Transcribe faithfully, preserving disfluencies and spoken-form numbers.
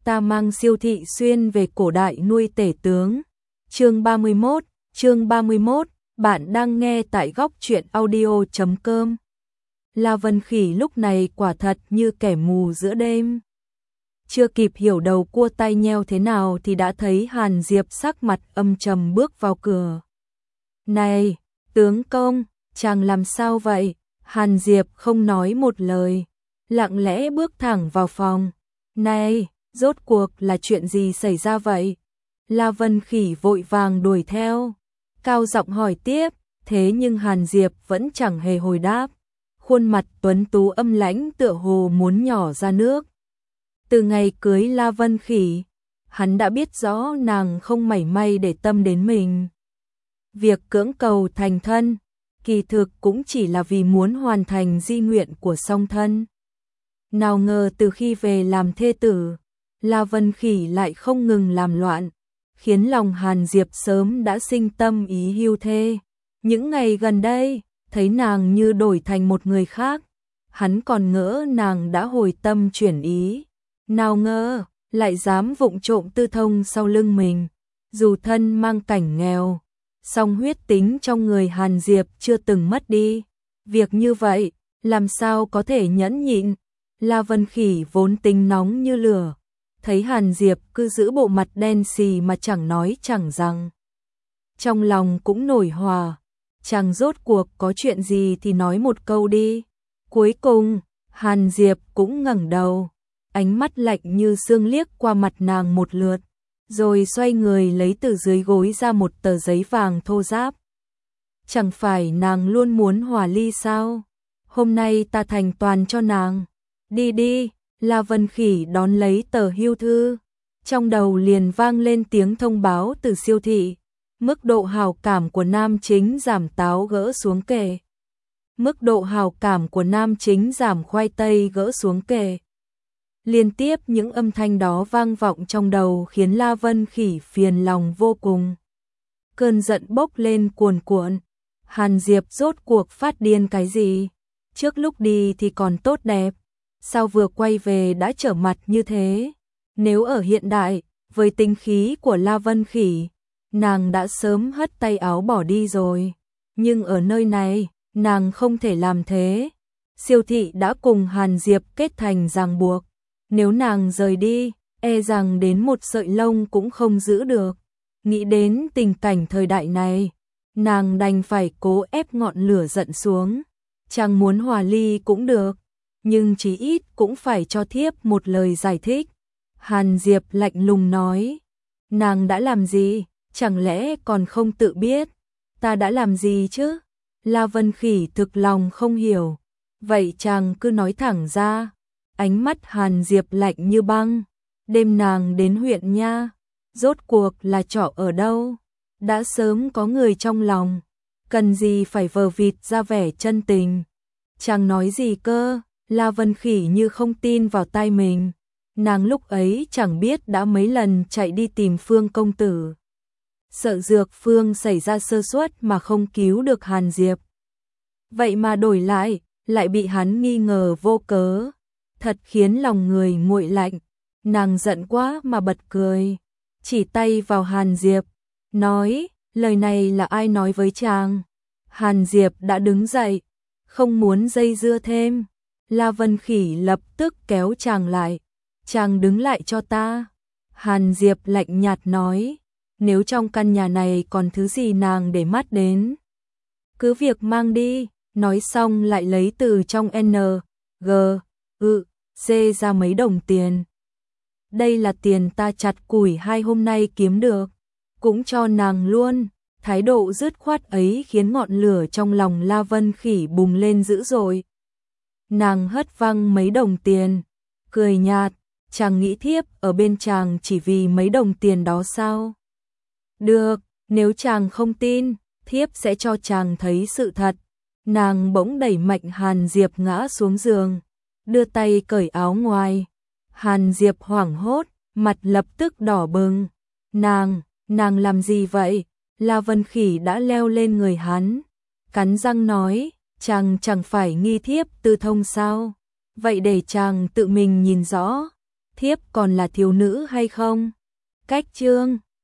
ta mang Siêu Thị Xuyên về cổ đại nuôi tể tướng. Chương ba mươi mốt, chương ba mươi mốt, bạn đang nghe tại góc truyện audio chấm com. La Vân Khỉ lúc này quả thật như kẻ mù giữa đêm. Chưa kịp hiểu đầu cua tai nheo thế nào thì đã thấy Hàn Diệp sắc mặt âm trầm bước vào cửa. Này, tướng công, chàng làm sao vậy? Hàn Diệp không nói một lời, lặng lẽ bước thẳng vào phòng. Này, rốt cuộc là chuyện gì xảy ra vậy? La Vân Khỉ vội vàng đuổi theo, cao giọng hỏi tiếp, thế nhưng Hàn Diệp vẫn chẳng hề hồi đáp. Khuôn mặt tuấn tú âm lãnh tựa hồ muốn nhỏ ra nước. Từ ngày cưới La Vân Khỉ, hắn đã biết rõ nàng không mảy may để tâm đến mình. Việc cưỡng cầu thành thân, kỳ thực cũng chỉ là vì muốn hoàn thành di nguyện của song thân. Nào ngờ từ khi về làm thê tử, La Vân Khỉ lại không ngừng làm loạn, khiến lòng Hàn Diệp sớm đã sinh tâm ý hưu thê. Những ngày gần đây, thấy nàng như đổi thành một người khác, hắn còn ngỡ nàng đã hồi tâm chuyển ý. Nào ngờ, lại dám vụng trộm tư thông sau lưng mình. Dù thân mang cảnh nghèo, song huyết tính trong người Hàn Diệp chưa từng mất đi. Việc như vậy, làm sao có thể nhẫn nhịn? La Vân Khỉ vốn tính nóng như lửa, thấy Hàn Diệp cứ giữ bộ mặt đen xì mà chẳng nói chẳng rằng, trong lòng cũng nổi hỏa. Chàng rốt cuộc có chuyện gì thì nói một câu đi. Cuối cùng, Hàn Diệp cũng ngẩng đầu, ánh mắt lạnh như sương liếc qua mặt nàng một lượt, rồi xoay người lấy từ dưới gối ra một tờ giấy vàng thô ráp. Chẳng phải nàng luôn muốn hòa ly sao? Hôm nay ta thành toàn cho nàng. Đi đi. La Vân Khỉ đón lấy tờ hưu thư, trong đầu liền vang lên tiếng thông báo từ siêu thị. Mức độ hào cảm của nam chính giảm táo gỡ xuống kệ. Mức độ hào cảm của nam chính giảm khoai tây gỡ xuống kệ. Liên tiếp những âm thanh đó vang vọng trong đầu khiến La Vân Khỉ phiền lòng vô cùng. Cơn giận bốc lên cuồn cuộn. Hàn Diệp rốt cuộc phát điên cái gì? Trước lúc đi thì còn tốt đẹp, sao vừa quay về đã trở mặt như thế? Nếu ở hiện đại, với tính khí của La Vân Khỉ, nàng đã sớm hất tay áo bỏ đi rồi. Nhưng ở nơi này, nàng không thể làm thế. Siêu thị đã cùng Hàn Diệp kết thành ràng buộc. Nếu nàng rời đi, e rằng đến một sợi lông cũng không giữ được. Nghĩ đến tình cảnh thời đại này, nàng đành phải cố ép ngọn lửa giận xuống. Chàng muốn hòa ly cũng được, nhưng chí ít cũng phải cho thiếp một lời giải thích. Hàn Diệp lạnh lùng nói, nàng đã làm gì? Chẳng lẽ còn không tự biết? Ta đã làm gì chứ? La Vân Khỉ thực lòng không hiểu. Vậy chàng cứ nói thẳng ra. Ánh mắt Hàn Diệp lạnh như băng. Đêm nàng đến huyện nha, rốt cuộc là trọ ở đâu? Đã sớm có người trong lòng, cần gì phải vờ vịt ra vẻ chân tình? Chàng nói gì cơ? La Vân Khỉ như không tin vào tai mình. Nàng lúc ấy chẳng biết đã mấy lần chạy đi tìm Phương công tử, sợ Dược Phương xảy ra sơ suất mà không cứu được Hàn Diệp. Vậy mà đổi lại, lại bị hắn nghi ngờ vô cớ, thật khiến lòng người nguội lạnh. Nàng giận quá mà bật cười, chỉ tay vào Hàn Diệp, nói, lời này là ai nói với chàng? Hàn Diệp đã đứng dậy, không muốn dây dưa thêm. La Vân Khỉ lập tức kéo chàng lại, chàng đứng lại cho ta. Hàn Diệp lạnh nhạt nói, nếu trong căn nhà này còn thứ gì nàng để mắt đến, cứ việc mang đi. Nói xong lại lấy từ trong N, G, ư, C ra mấy đồng tiền. Đây là tiền ta chặt củi hai hôm nay kiếm được, cũng cho nàng luôn. Thái độ dứt khoát ấy khiến ngọn lửa trong lòng La Vân Khỉ bùng lên dữ dội. Nàng hất văng mấy đồng tiền, cười nhạt, chàng nghĩ thiếp ở bên chàng chỉ vì mấy đồng tiền đó sao? Được, nếu chàng không tin, thiếp sẽ cho chàng thấy sự thật. Nàng bỗng đẩy mạnh Hàn Diệp ngã xuống giường, đưa tay cởi áo ngoài. Hàn Diệp hoảng hốt, mặt lập tức đỏ bừng. Nàng, nàng làm gì vậy? La Vân Khỉ đã leo lên người hắn, cắn răng nói, chàng chẳng phải nghi thiếp tư thông sao? Vậy để chàng tự mình nhìn rõ. thiếp còn là thiếu nữ hay không? Cách chương